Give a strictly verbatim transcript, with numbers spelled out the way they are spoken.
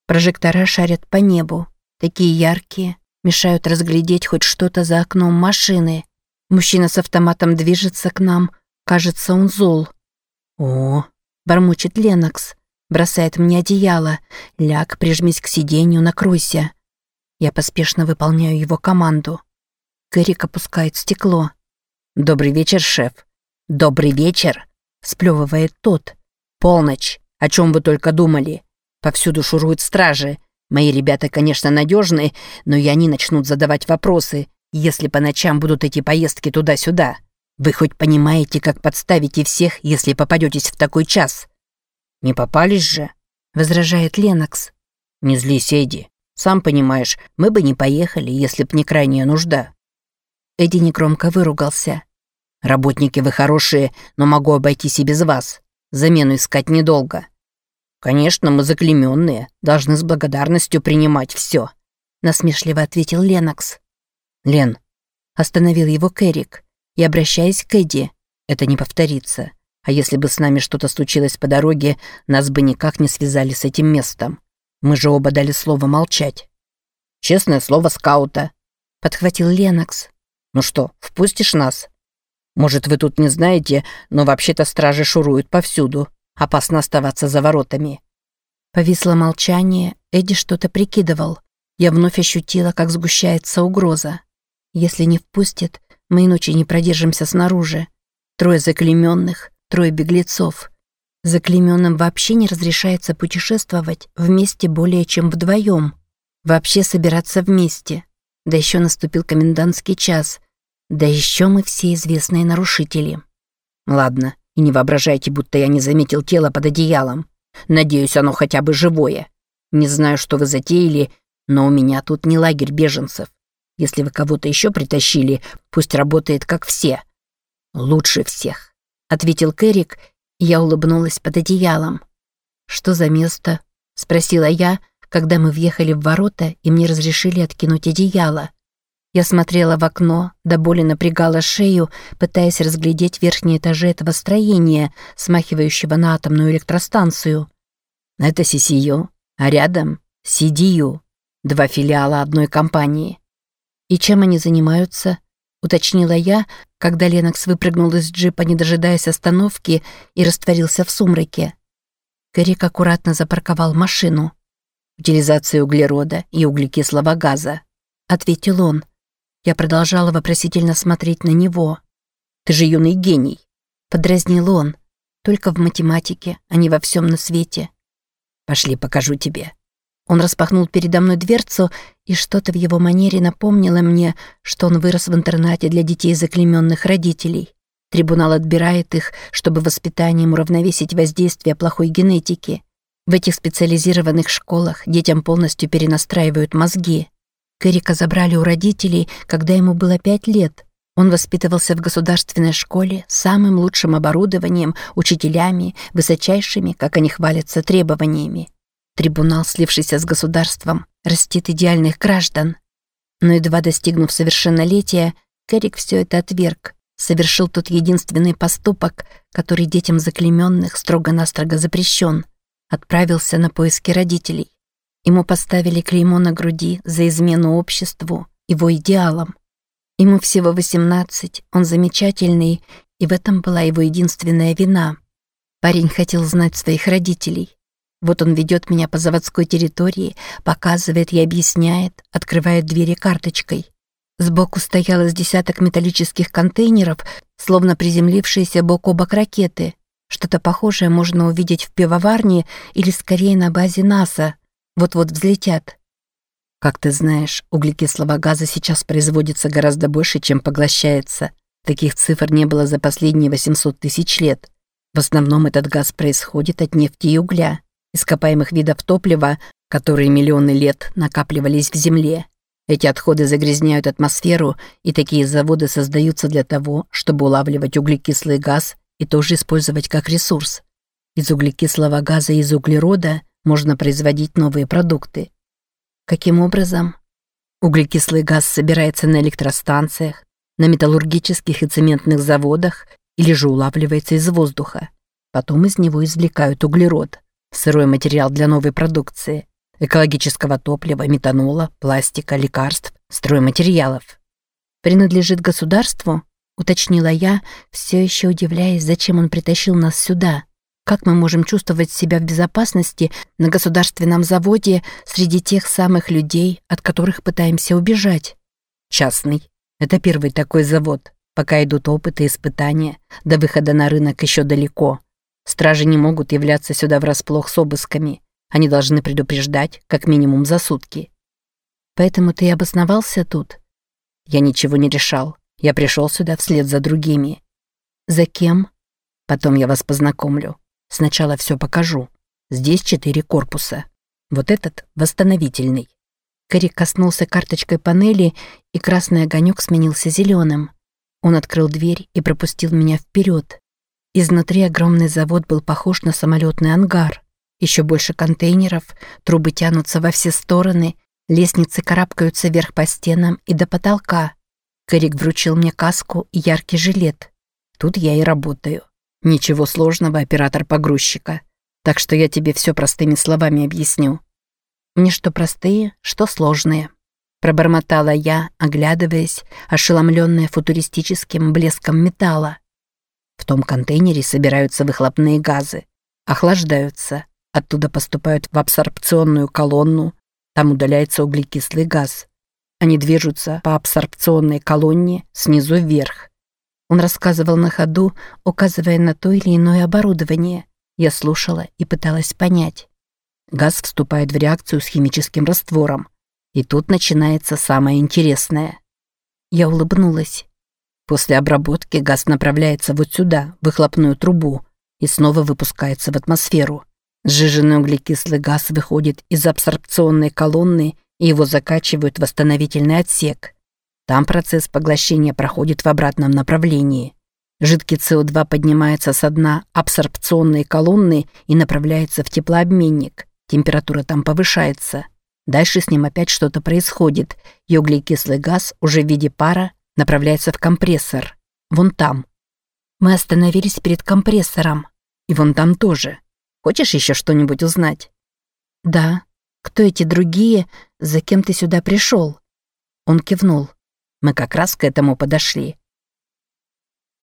Прожектора шарят по небу. Такие яркие, мешают разглядеть хоть что-то за окном машины. Мужчина с автоматом движется к нам. Кажется, он зол. «О!» – бормочет Ленокс. Бросает мне одеяло. «Ляг, прижмись к сиденью, накройся». Я поспешно выполняю его команду. Кэрик опускает стекло. «Добрый вечер, шеф». «Добрый вечер», – сплёвывает тот. «Полночь. О чем вы только думали? Повсюду шуруют стражи. Мои ребята, конечно, надежны, но и они начнут задавать вопросы, если по ночам будут эти поездки туда-сюда. Вы хоть понимаете, как подставите всех, если попадетесь в такой час?» «Не попались же», — возражает Ленокс. «Не злись, Эдди. Сам понимаешь, мы бы не поехали, если б не крайняя нужда». Эдди негромко выругался. «Работники вы хорошие, но могу обойтись и без вас. Замену искать недолго». «Конечно, мы заклеймённые, должны с благодарностью принимать все», — насмешливо ответил Ленокс. «Лен», — остановил его Кэрик, и, обращаясь к Эдди, «это не повторится. А если бы с нами что-то случилось по дороге, нас бы никак не связали с этим местом. Мы же оба дали слово молчать». «Честное слово скаута», — подхватил Ленокс. «Ну что, впустишь нас? Может, вы тут не знаете, но вообще-то стражи шуруют повсюду. Опасно оставаться за воротами». Повисло молчание, Эдди что-то прикидывал. Я вновь ощутила, как сгущается угроза. Если не впустит, мы и ночи не продержимся снаружи. Трое заклеймённых, трое беглецов. Заклеймённым вообще не разрешается путешествовать вместе более чем вдвоем. Вообще собираться вместе. Да еще наступил комендантский час. Да еще мы все известные нарушители. Ладно, и не воображайте, будто я не заметил тело под одеялом. Надеюсь, оно хотя бы живое. Не знаю, что вы затеяли, но у меня тут не лагерь беженцев. Если вы кого-то еще притащили, пусть работает как все. Лучше всех, ответил Кэрик, и я улыбнулась под одеялом. Что за место? Спросила я, когда мы въехали в ворота, и мне разрешили откинуть одеяло. Я смотрела в окно, до боли напрягала шею, пытаясь разглядеть верхние этажи этого строения, смахивающего на атомную электростанцию. Это Си Си Ю, а рядом Си Ди Ю, два филиала одной компании. «И чем они занимаются?» — уточнила я, когда Ленокс выпрыгнул из джипа, не дожидаясь остановки, и растворился в сумраке. Кэрик аккуратно запарковал машину. «Утилизация углерода и углекислого газа», — ответил он. Я продолжала вопросительно смотреть на него. «Ты же юный гений», — подразнил он. «Только в математике, а не во всем на свете». «Пошли, покажу тебе». Он распахнул передо мной дверцу, и что-то в его манере напомнило мне, что он вырос в интернате для детей заклеймённых родителей. Трибунал отбирает их, чтобы воспитанием уравновесить воздействие плохой генетики. В этих специализированных школах детям полностью перенастраивают мозги. Кэрика забрали у родителей, когда ему было пять лет. Он воспитывался в государственной школе с самым лучшим оборудованием, учителями, высочайшими, как они хвалятся, требованиями. Трибунал, слившийся с государством, растит идеальных граждан. Но едва достигнув совершеннолетия, Кэрик все это отверг, совершил тот единственный поступок, который детям заклеймённых строго-настрого запрещен. Отправился на поиски родителей. Ему поставили клеймо на груди за измену обществу, его идеалам. Ему всего восемнадцать, он замечательный, и в этом была его единственная вина. Парень хотел знать своих родителей. Вот он ведет меня по заводской территории, показывает и объясняет, открывает двери карточкой. Сбоку стояло с десяток металлических контейнеров, словно приземлившиеся бок о бок ракеты. Что-то похожее можно увидеть в пивоварне или скорее на базе НАСА. Вот-вот взлетят. Как ты знаешь, углекислого газа сейчас производится гораздо больше, чем поглощается. Таких цифр не было за последние восемьсот тысяч лет. В основном этот газ происходит от нефти и угля, ископаемых видов топлива, которые миллионы лет накапливались в земле. Эти отходы загрязняют атмосферу, и такие заводы создаются для того, чтобы улавливать углекислый газ и тоже использовать как ресурс. Из углекислого газа и из углерода можно производить новые продукты. Каким образом? Углекислый газ собирается на электростанциях, на металлургических и цементных заводах или же улавливается из воздуха. Потом из него извлекают углерод, сырой материал для новой продукции. экологического топлива, метанола, пластика, лекарств, стройматериалов. «Принадлежит государству?» — уточнила я, все еще удивляясь, зачем он притащил нас сюда. Как мы можем чувствовать себя в безопасности на государственном заводе среди тех самых людей, от которых пытаемся убежать? Частный. Это первый такой завод. Пока идут опыты и испытания, до выхода на рынок еще далеко. Стражи не могут являться сюда врасплох с обысками. Они должны предупреждать как минимум за сутки. Поэтому ты обосновался тут? Я ничего не решал. Я пришел сюда вслед за другими. За кем? Потом я вас познакомлю. Сначала все покажу. Здесь четыре корпуса. Вот этот восстановительный. Кэрри коснулся карточкой панели, и красный огонек сменился зеленым. Он открыл дверь и пропустил меня вперед. Изнутри огромный завод был похож на самолетный ангар. Еще больше контейнеров, трубы тянутся во все стороны, лестницы карабкаются вверх по стенам и до потолка. Кэррик вручил мне каску и яркий жилет. Тут я и работаю. Ничего сложного, оператор погрузчика. Так что я тебе все простыми словами объясню. Мне что простые, что сложные. Пробормотала я, оглядываясь, ошеломленная футуристическим блеском металла. В том контейнере собираются выхлопные газы, охлаждаются, оттуда поступают в абсорбционную колонну, там удаляется углекислый газ. Они движутся по абсорбционной колонне снизу вверх. Он рассказывал на ходу, указывая на то или иное оборудование. Я слушала и пыталась понять. Газ вступает в реакцию с химическим раствором. И тут начинается самое интересное. Я улыбнулась. После обработки газ направляется вот сюда, в выхлопную трубу, и снова выпускается в атмосферу. Сжиженный углекислый газ выходит из абсорбционной колонны, и его закачивают в восстановительный отсек. Там процесс поглощения проходит в обратном направлении. Жидкий С О два поднимается со дна абсорбционной колонны и направляется в теплообменник. Температура там повышается. Дальше с ним опять что-то происходит, и углекислый газ уже в виде пара направляется в компрессор. Вон там. Мы остановились перед компрессором. И вон там тоже. Хочешь еще что-нибудь узнать? Да. Кто эти другие? За кем ты сюда пришел? Он кивнул. Мы как раз к этому подошли.